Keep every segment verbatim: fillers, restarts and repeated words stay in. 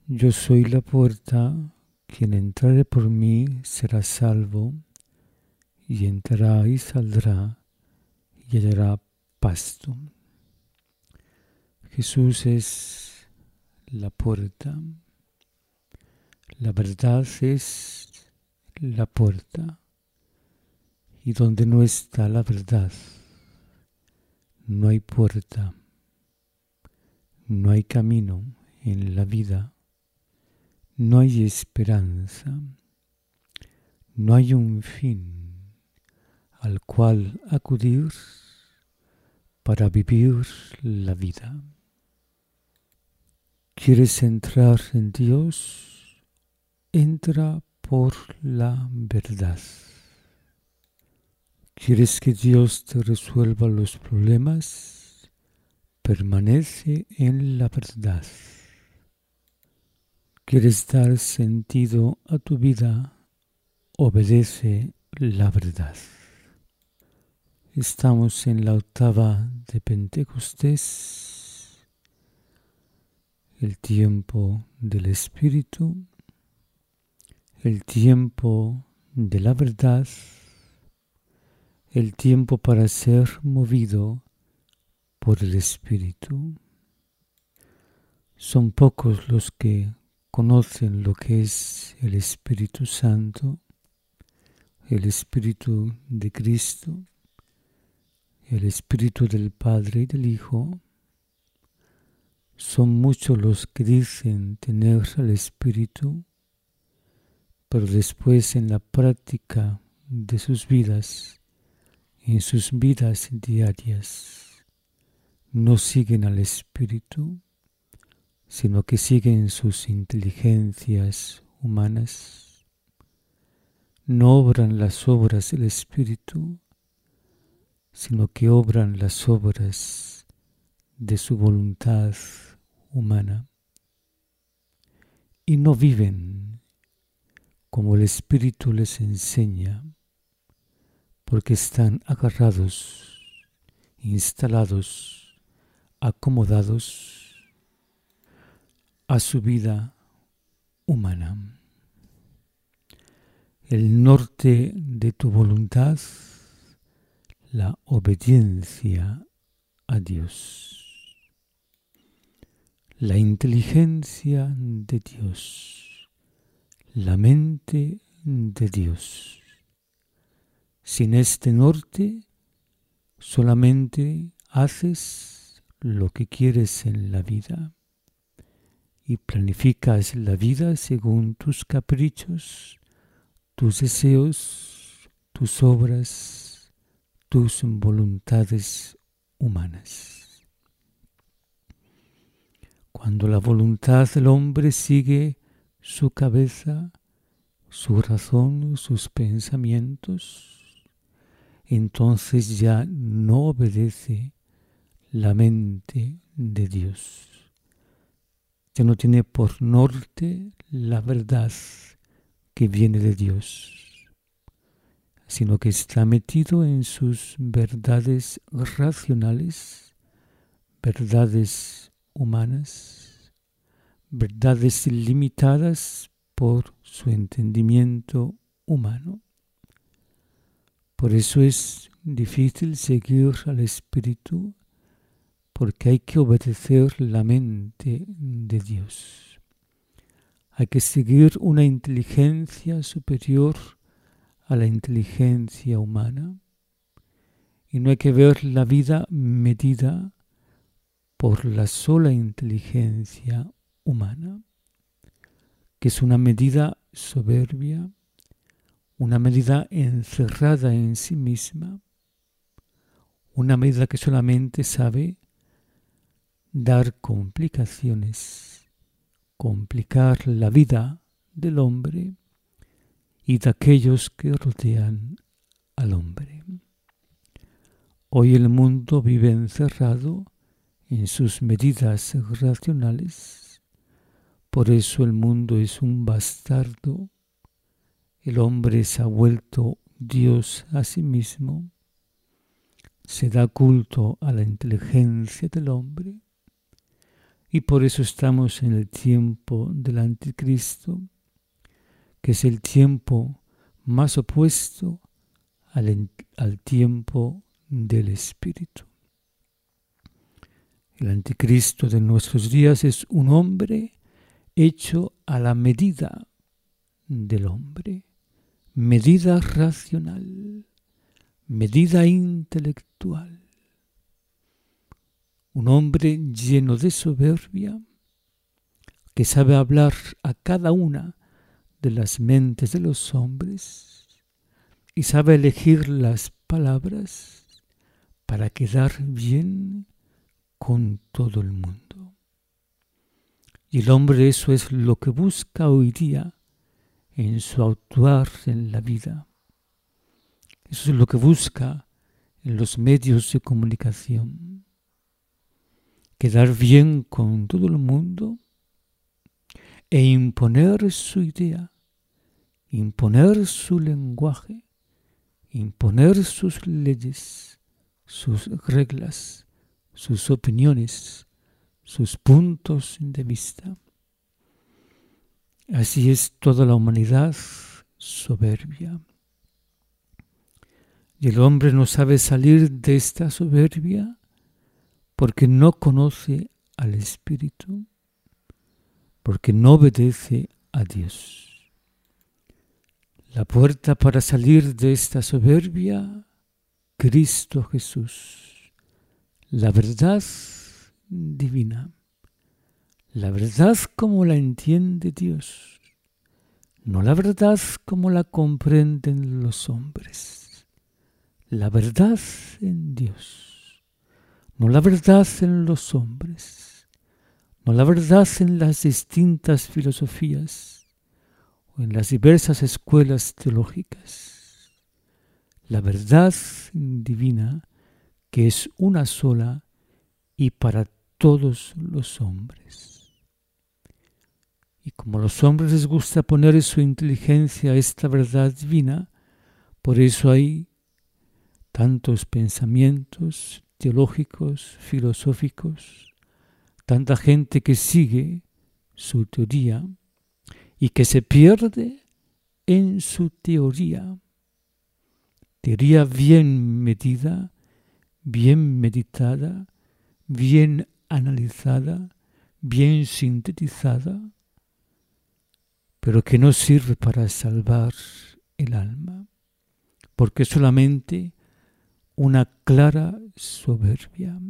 Yo soy la puerta, quien entrare por mí será salvo, y entrará y saldrá y hallará pasto. Jesús es la puerta. La verdad es la puerta. Y donde no está la verdad, no hay puerta, no hay camino en la vida, no hay esperanza, no hay un fin al cual acudir para vivir la vida. ¿Quieres entrar en Dios? Entra por la verdad. ¿Quieres que Dios te resuelva los problemas? Permanece en la verdad. ¿Quieres dar sentido a tu vida? Obedece la verdad. Estamos en la octava de Pentecostés, el tiempo del Espíritu, el tiempo de la verdad, el tiempo para ser movido por el Espíritu. Son pocos los que conocen lo que es el Espíritu Santo, el Espíritu de Cristo, el Espíritu del Padre y del Hijo. Son muchos los que dicen tener al Espíritu, pero después en la práctica de sus vidas, en sus vidas diarias, no siguen al Espíritu, sino que siguen sus inteligencias humanas. No obran las obras del Espíritu, sino que obran las obras de su voluntad humana. Y no viven como el Espíritu les enseña, porque están agarrados, instalados, acomodados a su vida humana. El norte de tu voluntad, la obediencia a Dios. La inteligencia de Dios, la mente de Dios. Sin este norte, solamente haces lo que quieres en la vida y planificas la vida según tus caprichos, tus deseos, tus obras, tus voluntades humanas. Cuando la voluntad del hombre sigue su cabeza, su razón, sus pensamientos, entonces ya no obedece la mente de Dios. Ya no tiene por norte la verdad que viene de Dios, sino que está metido en sus verdades racionales, verdades humanas, verdades limitadas por su entendimiento humano. Por eso es difícil seguir al Espíritu, porque hay que obedecer la mente de Dios. Hay que seguir una inteligencia superior a la inteligencia humana, y no hay que ver la vida medida por la sola inteligencia humana, que es una medida soberbia, una medida encerrada en sí misma, una medida que solamente sabe dar complicaciones, complicar la vida del hombre y de aquellos que rodean al hombre. Hoy el mundo vive encerrado en sus medidas racionales, por eso el mundo es un bastardo, el hombre se ha vuelto Dios a sí mismo, se da culto a la inteligencia del hombre, y por eso estamos en el tiempo del anticristo, que es el tiempo más opuesto al, al tiempo del Espíritu. El anticristo de nuestros días es un hombre hecho a la medida del hombre, medida racional, medida intelectual. Un hombre lleno de soberbia que sabe hablar a cada una de las mentes de los hombres y sabe elegir las palabras para quedar bien con todo el mundo. Y el hombre eso es lo que busca hoy día en su actuar en la vida. Eso es lo que busca en los medios de comunicación. Quedar bien con todo el mundo e imponer su idea, imponer su lenguaje, imponer sus leyes, sus reglas, sus opiniones, sus puntos de vista. Así es toda la humanidad soberbia. Y el hombre no sabe salir de esta soberbia porque no conoce al Espíritu, porque no obedece a Dios. La puerta para salir de esta soberbia, Cristo Jesús, la verdad divina, la verdad como la entiende Dios, no la verdad como la comprenden los hombres, la verdad en Dios, no la verdad en los hombres, no la verdad en las distintas filosofías o en las diversas escuelas teológicas, la verdad divina que es una sola y para todos los hombres. Y como a los hombres les gusta poner su inteligencia a esta verdad divina, por eso hay tantos pensamientos teológicos, filosóficos, tanta gente que sigue su teoría y que se pierde en su teoría. Teoría bien medida, bien meditada, bien analizada, bien sintetizada, pero que no sirve para salvar el alma, porque solamente una clara soberbia.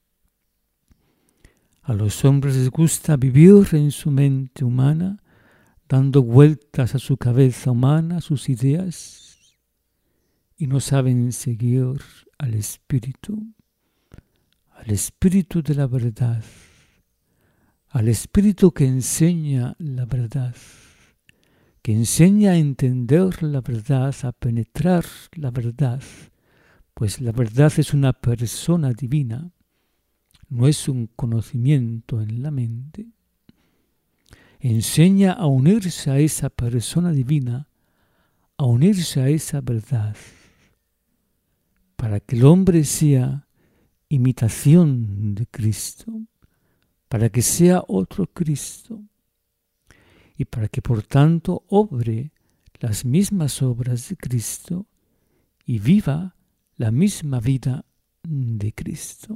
A los hombres les gusta vivir en su mente humana, dando vueltas a su cabeza humana, a sus ideas, y no saben seguir al Espíritu, al Espíritu de la verdad, al Espíritu que enseña la verdad, que enseña a entender la verdad, a penetrar la verdad, pues la verdad es una persona divina, no es un conocimiento en la mente. Enseña a unirse a esa persona divina, a unirse a esa verdad, para que el hombre sea imitación de Cristo, para que sea otro Cristo, y para que por tanto obre las mismas obras de Cristo y viva la misma vida de Cristo.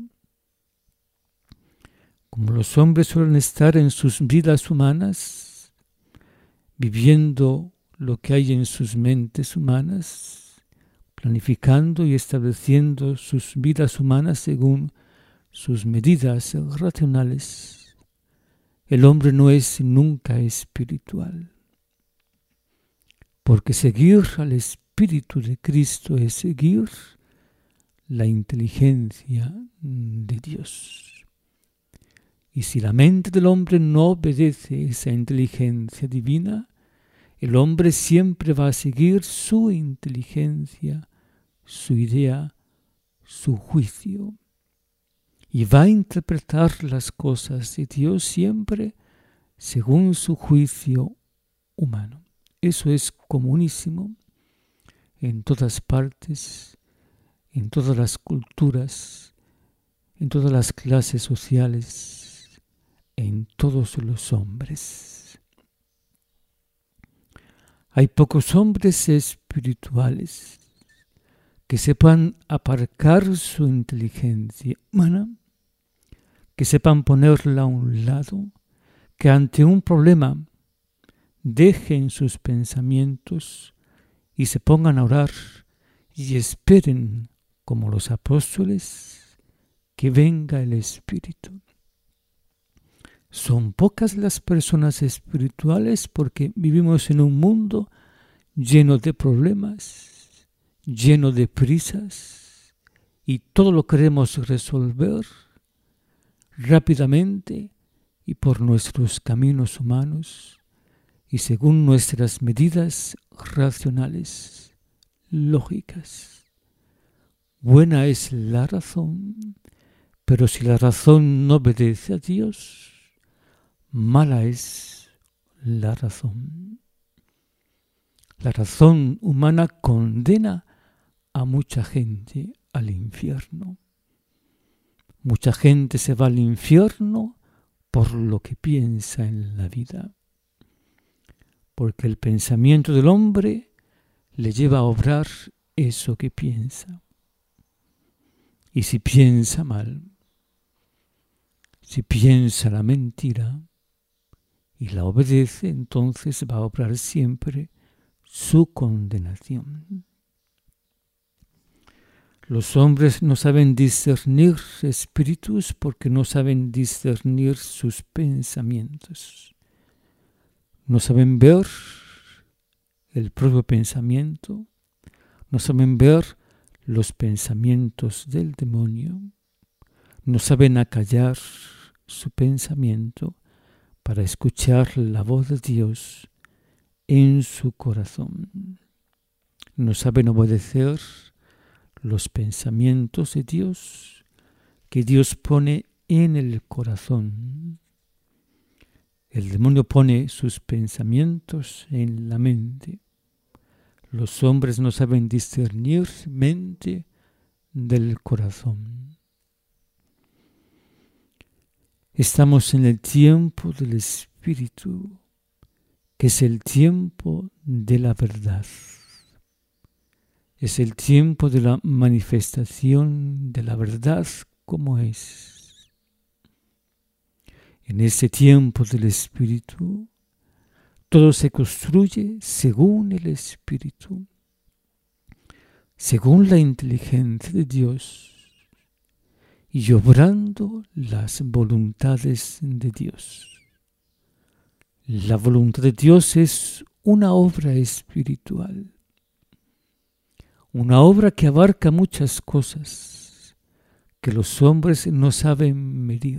Como los hombres suelen estar en sus vidas humanas, viviendo lo que hay en sus mentes humanas, planificando y estableciendo sus vidas humanas según sus medidas racionales, el hombre no es nunca espiritual. Porque seguir al Espíritu de Cristo es seguir la inteligencia de Dios. Y si la mente del hombre no obedece esa inteligencia divina, el hombre siempre va a seguir su inteligencia, su idea, su juicio. Y va a interpretar las cosas de Dios siempre según su juicio humano. Eso es comunísimo en todas partes, en todas las culturas, en todas las clases sociales. en todos los hombres. Hay pocos hombres espirituales que sepan aparcar su inteligencia humana, que sepan ponerla a un lado, que ante un problema dejen sus pensamientos y se pongan a orar y esperen, como los apóstoles, que venga el Espíritu. Son pocas las personas espirituales porque vivimos en un mundo lleno de problemas, lleno de prisas, y todo lo queremos resolver rápidamente y por nuestros caminos humanos y según nuestras medidas racionales, lógicas. Buena es la razón, pero si la razón no obedece a Dios, mala es la razón. La razón humana condena a mucha gente al infierno. Mucha gente se va al infierno por lo que piensa en la vida. Porque el pensamiento del hombre le lleva a obrar eso que piensa. Y si piensa mal, si piensa la mentira y la obedece, entonces va a obrar siempre su condenación. Los hombres no saben discernir espíritus porque no saben discernir sus pensamientos. No saben ver el propio pensamiento, no saben ver los pensamientos del demonio, no saben acallar su pensamiento para escuchar la voz de Dios en su corazón. No saben obedecer los pensamientos de Dios que Dios pone en el corazón. El demonio pone sus pensamientos en la mente. Los hombres no saben discernir mente del corazón. Estamos en el tiempo del Espíritu, que es el tiempo de la verdad. Es el tiempo de la manifestación de la verdad como es. En ese tiempo del Espíritu, todo se construye según el Espíritu, según la inteligencia de Dios y obrando las voluntades de Dios. La voluntad de Dios es una obra espiritual, una obra que abarca muchas cosas que los hombres no saben medir.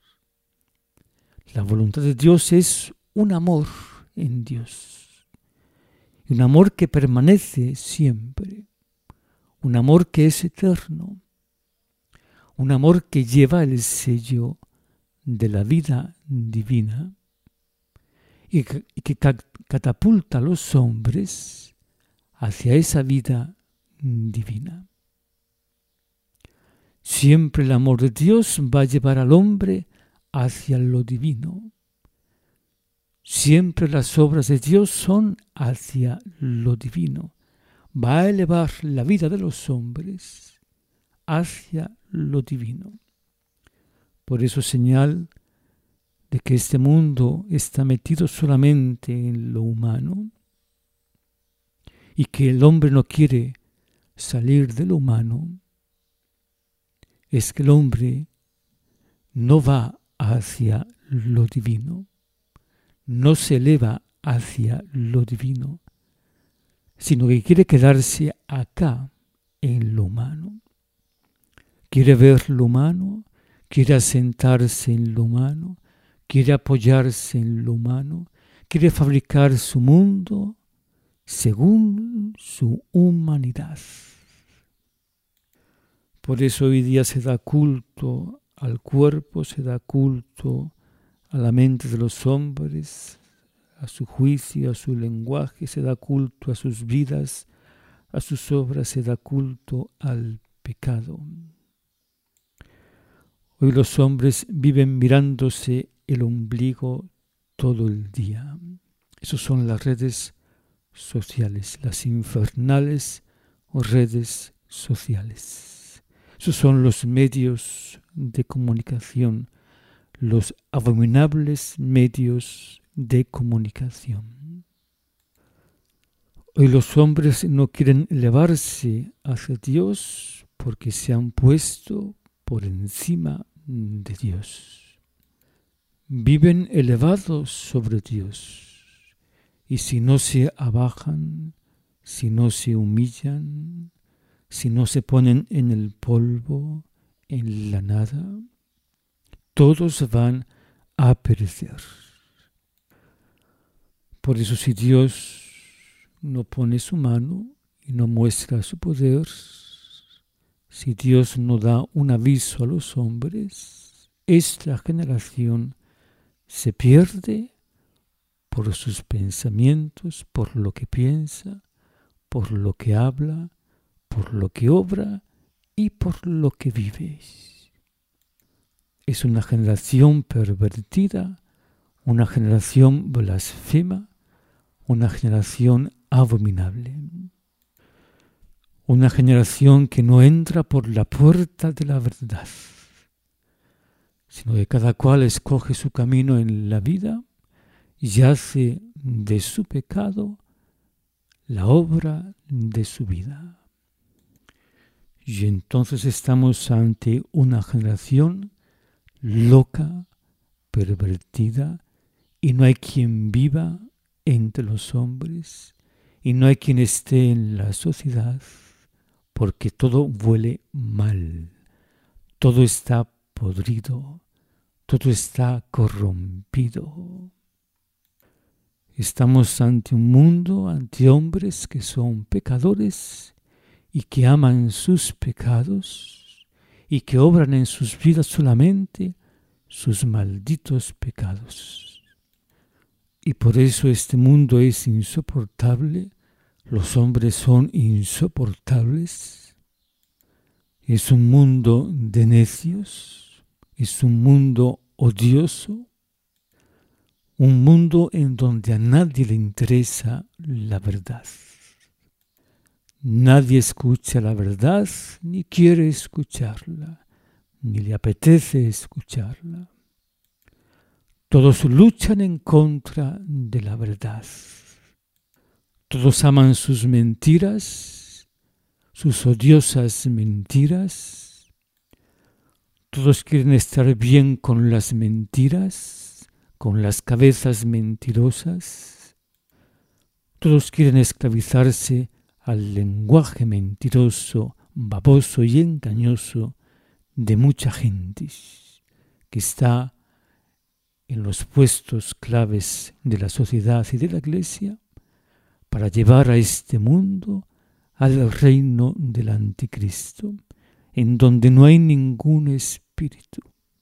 La voluntad de Dios es un amor en Dios, un amor que permanece siempre, un amor que es eterno, un amor que lleva el sello de la vida divina y que, y que catapulta a los hombres hacia esa vida divina. Siempre el amor de Dios va a llevar al hombre hacia lo divino. Siempre las obras de Dios son hacia lo divino. Va a elevar la vida de los hombres hacia lo divino. Por eso señal de que este mundo está metido solamente en lo humano y que el hombre no quiere salir de lo humano, es que el hombre no va hacia lo divino, no se eleva hacia lo divino, sino que quiere quedarse acá en lo humano. Quiere ver lo humano, quiere asentarse en lo humano, quiere apoyarse en lo humano, quiere fabricar su mundo según su humanidad. Por eso hoy día se da culto al cuerpo, se da culto a la mente de los hombres, a su juicio, a su lenguaje, se da culto a sus vidas, a sus obras, se da culto al pecado. Hoy los hombres viven mirándose el ombligo todo el día. Esas son las redes sociales, las infernales redes sociales. Esos son los medios de comunicación, los abominables medios de comunicación. Hoy los hombres no quieren elevarse hacia Dios porque se han puesto por encima de Dios. Viven elevados sobre Dios y si no se abajan, si no se humillan, si no se ponen en el polvo, en la nada, todos van a perecer. Por eso si Dios no pone su mano y no muestra su poder, si Dios no da un aviso a los hombres, esta generación se pierde por sus pensamientos, por lo que piensa, por lo que habla, por lo que obra y por lo que vive. Es una generación pervertida, una generación blasfema, una generación abominable. Una generación que no entra por la puerta de la verdad, sino que cada cual escoge su camino en la vida y hace de su pecado la obra de su vida. Y entonces estamos ante una generación loca, pervertida, y no hay quien viva entre los hombres, y no hay quien esté en la sociedad, porque todo huele mal, todo está podrido, todo está corrompido. Estamos ante un mundo, ante hombres que son pecadores y que aman sus pecados y que obran en sus vidas solamente sus malditos pecados. Y por eso este mundo es insoportable, los hombres son insoportables. Es un mundo de necios, es un mundo odioso, un mundo en donde a nadie le interesa la verdad. Nadie escucha la verdad, ni quiere escucharla, ni le apetece escucharla. Todos luchan en contra de la verdad. Todos aman sus mentiras, sus odiosas mentiras. Todos quieren estar bien con las mentiras, con las cabezas mentirosas. Todos quieren esclavizarse al lenguaje mentiroso, baboso y engañoso de mucha gente que está en los puestos claves de la sociedad y de la Iglesia para llevar a este mundo al reino del anticristo, en donde no hay ningún espíritu.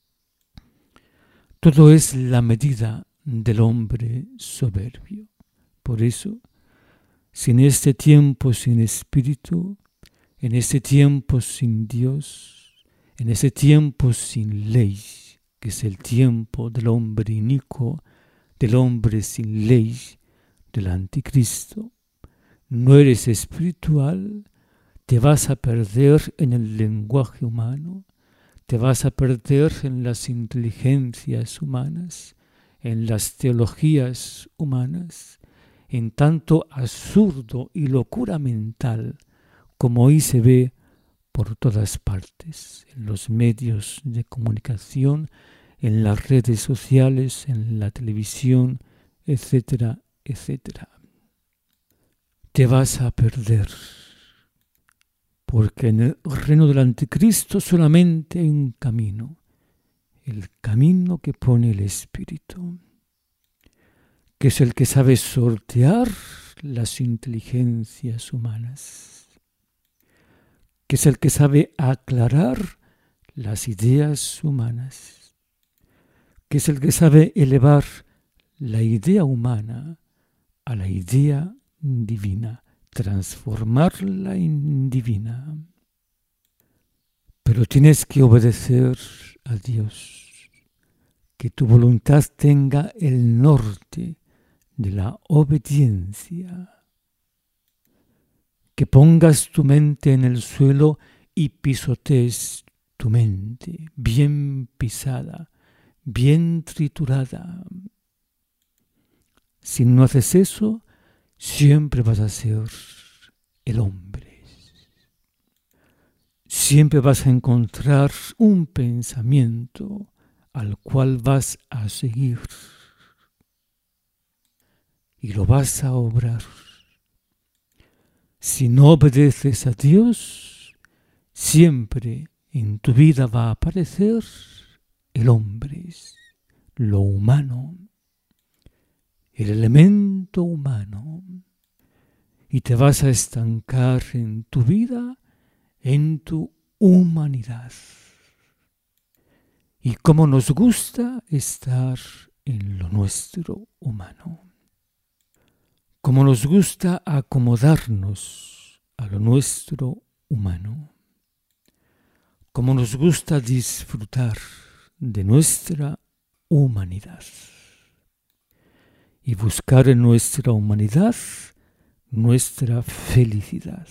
Todo es la medida del hombre soberbio. Por eso, si en este tiempo sin espíritu, en este tiempo sin Dios, en ese tiempo sin ley, que es el tiempo del hombre inicuo, del hombre sin ley, del anticristo, no eres espiritual, te vas a perder en el lenguaje humano, te vas a perder en las inteligencias humanas, en las teologías humanas, en tanto absurdo y locura mental como hoy se ve por todas partes, en los medios de comunicación, en las redes sociales, en la televisión, etcétera, etcétera. Te vas a perder, porque en el reino del anticristo solamente hay un camino, el camino que pone el Espíritu, que es el que sabe sortear las inteligencias humanas, que es el que sabe aclarar las ideas humanas, que es el que sabe elevar la idea humana a la idea divina, transformarla en divina. Pero tienes que obedecer a Dios, que tu voluntad tenga el norte de la obediencia, que pongas tu mente en el suelo y pisotees tu mente, bien pisada, bien triturada. Si no haces eso, siempre vas a ser el hombre. Siempre vas a encontrar un pensamiento al cual vas a seguir y lo vas a obrar. Si no obedeces a Dios, siempre en tu vida va a aparecer el hombre, lo humano, el elemento humano, y te vas a estancar en tu vida, en tu humanidad. Y cómo nos gusta estar en lo nuestro humano. Cómo nos gusta acomodarnos a lo nuestro humano. Cómo nos gusta disfrutar de nuestra humanidad. Y buscar en nuestra humanidad nuestra felicidad.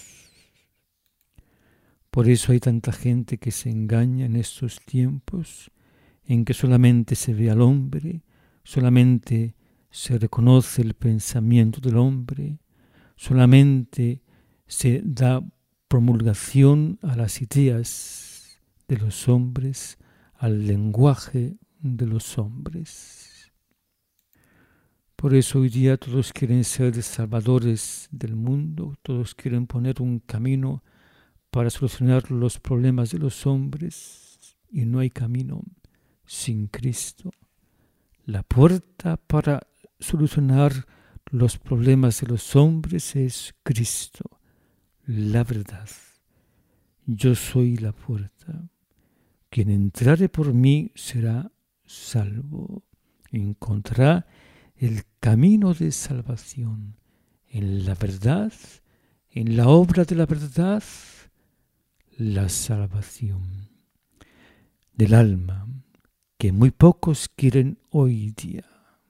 Por eso hay tanta gente que se engaña en estos tiempos, en que solamente se ve al hombre, solamente se reconoce el pensamiento del hombre, solamente se da promulgación a las ideas de los hombres, al lenguaje de los hombres. Por eso hoy día todos quieren ser salvadores del mundo, todos quieren poner un camino para solucionar los problemas de los hombres, y no hay camino sin Cristo. La puerta para solucionar los problemas de los hombres es Cristo, la verdad. Yo soy la puerta. Quien entrare por mí será salvo. Encontrará el camino de salvación en la verdad, en la obra de la verdad, la salvación del alma, que muy pocos quieren hoy día.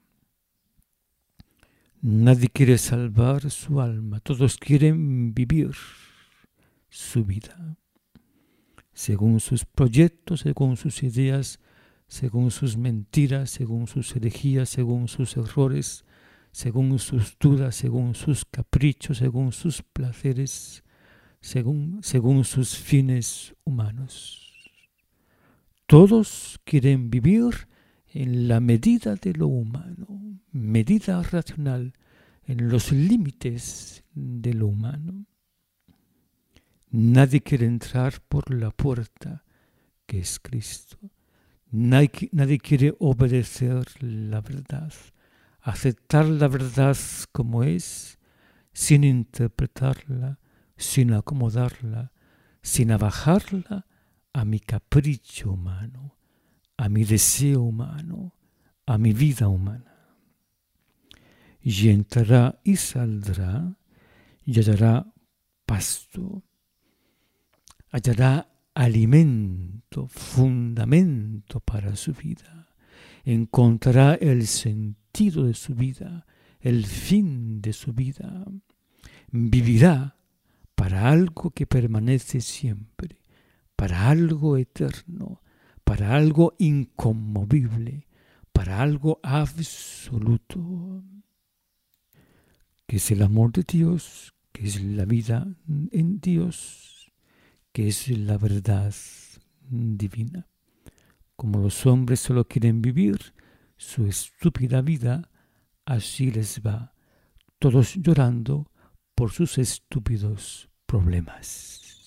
Nadie quiere salvar su alma, todos quieren vivir su vida según sus proyectos, según sus ideas, según sus mentiras, según sus herejías, según sus errores, según sus dudas, según sus caprichos, según sus placeres, según, según sus fines humanos. Todos quieren vivir en la medida de lo humano, medida racional, en los límites de lo humano. Nadie quiere entrar por la puerta que es Cristo. Nadie, nadie quiere obedecer la verdad, aceptar la verdad como es, sin interpretarla, sin acomodarla, sin abajarla a mi capricho humano, a mi deseo humano, a mi vida humana. Y entrará y saldrá y hallará pasto, hallará alimento, fundamento para su vida. Encontrará el sentido de su vida, el fin de su vida. Vivirá para algo que permanece siempre, para algo eterno, para algo inconmovible, para algo absoluto, que es el amor de Dios, que es la vida en Dios, que es la verdad divina. Como los hombres solo quieren vivir su estúpida vida, así les va, todos llorando por sus estúpidos problemas.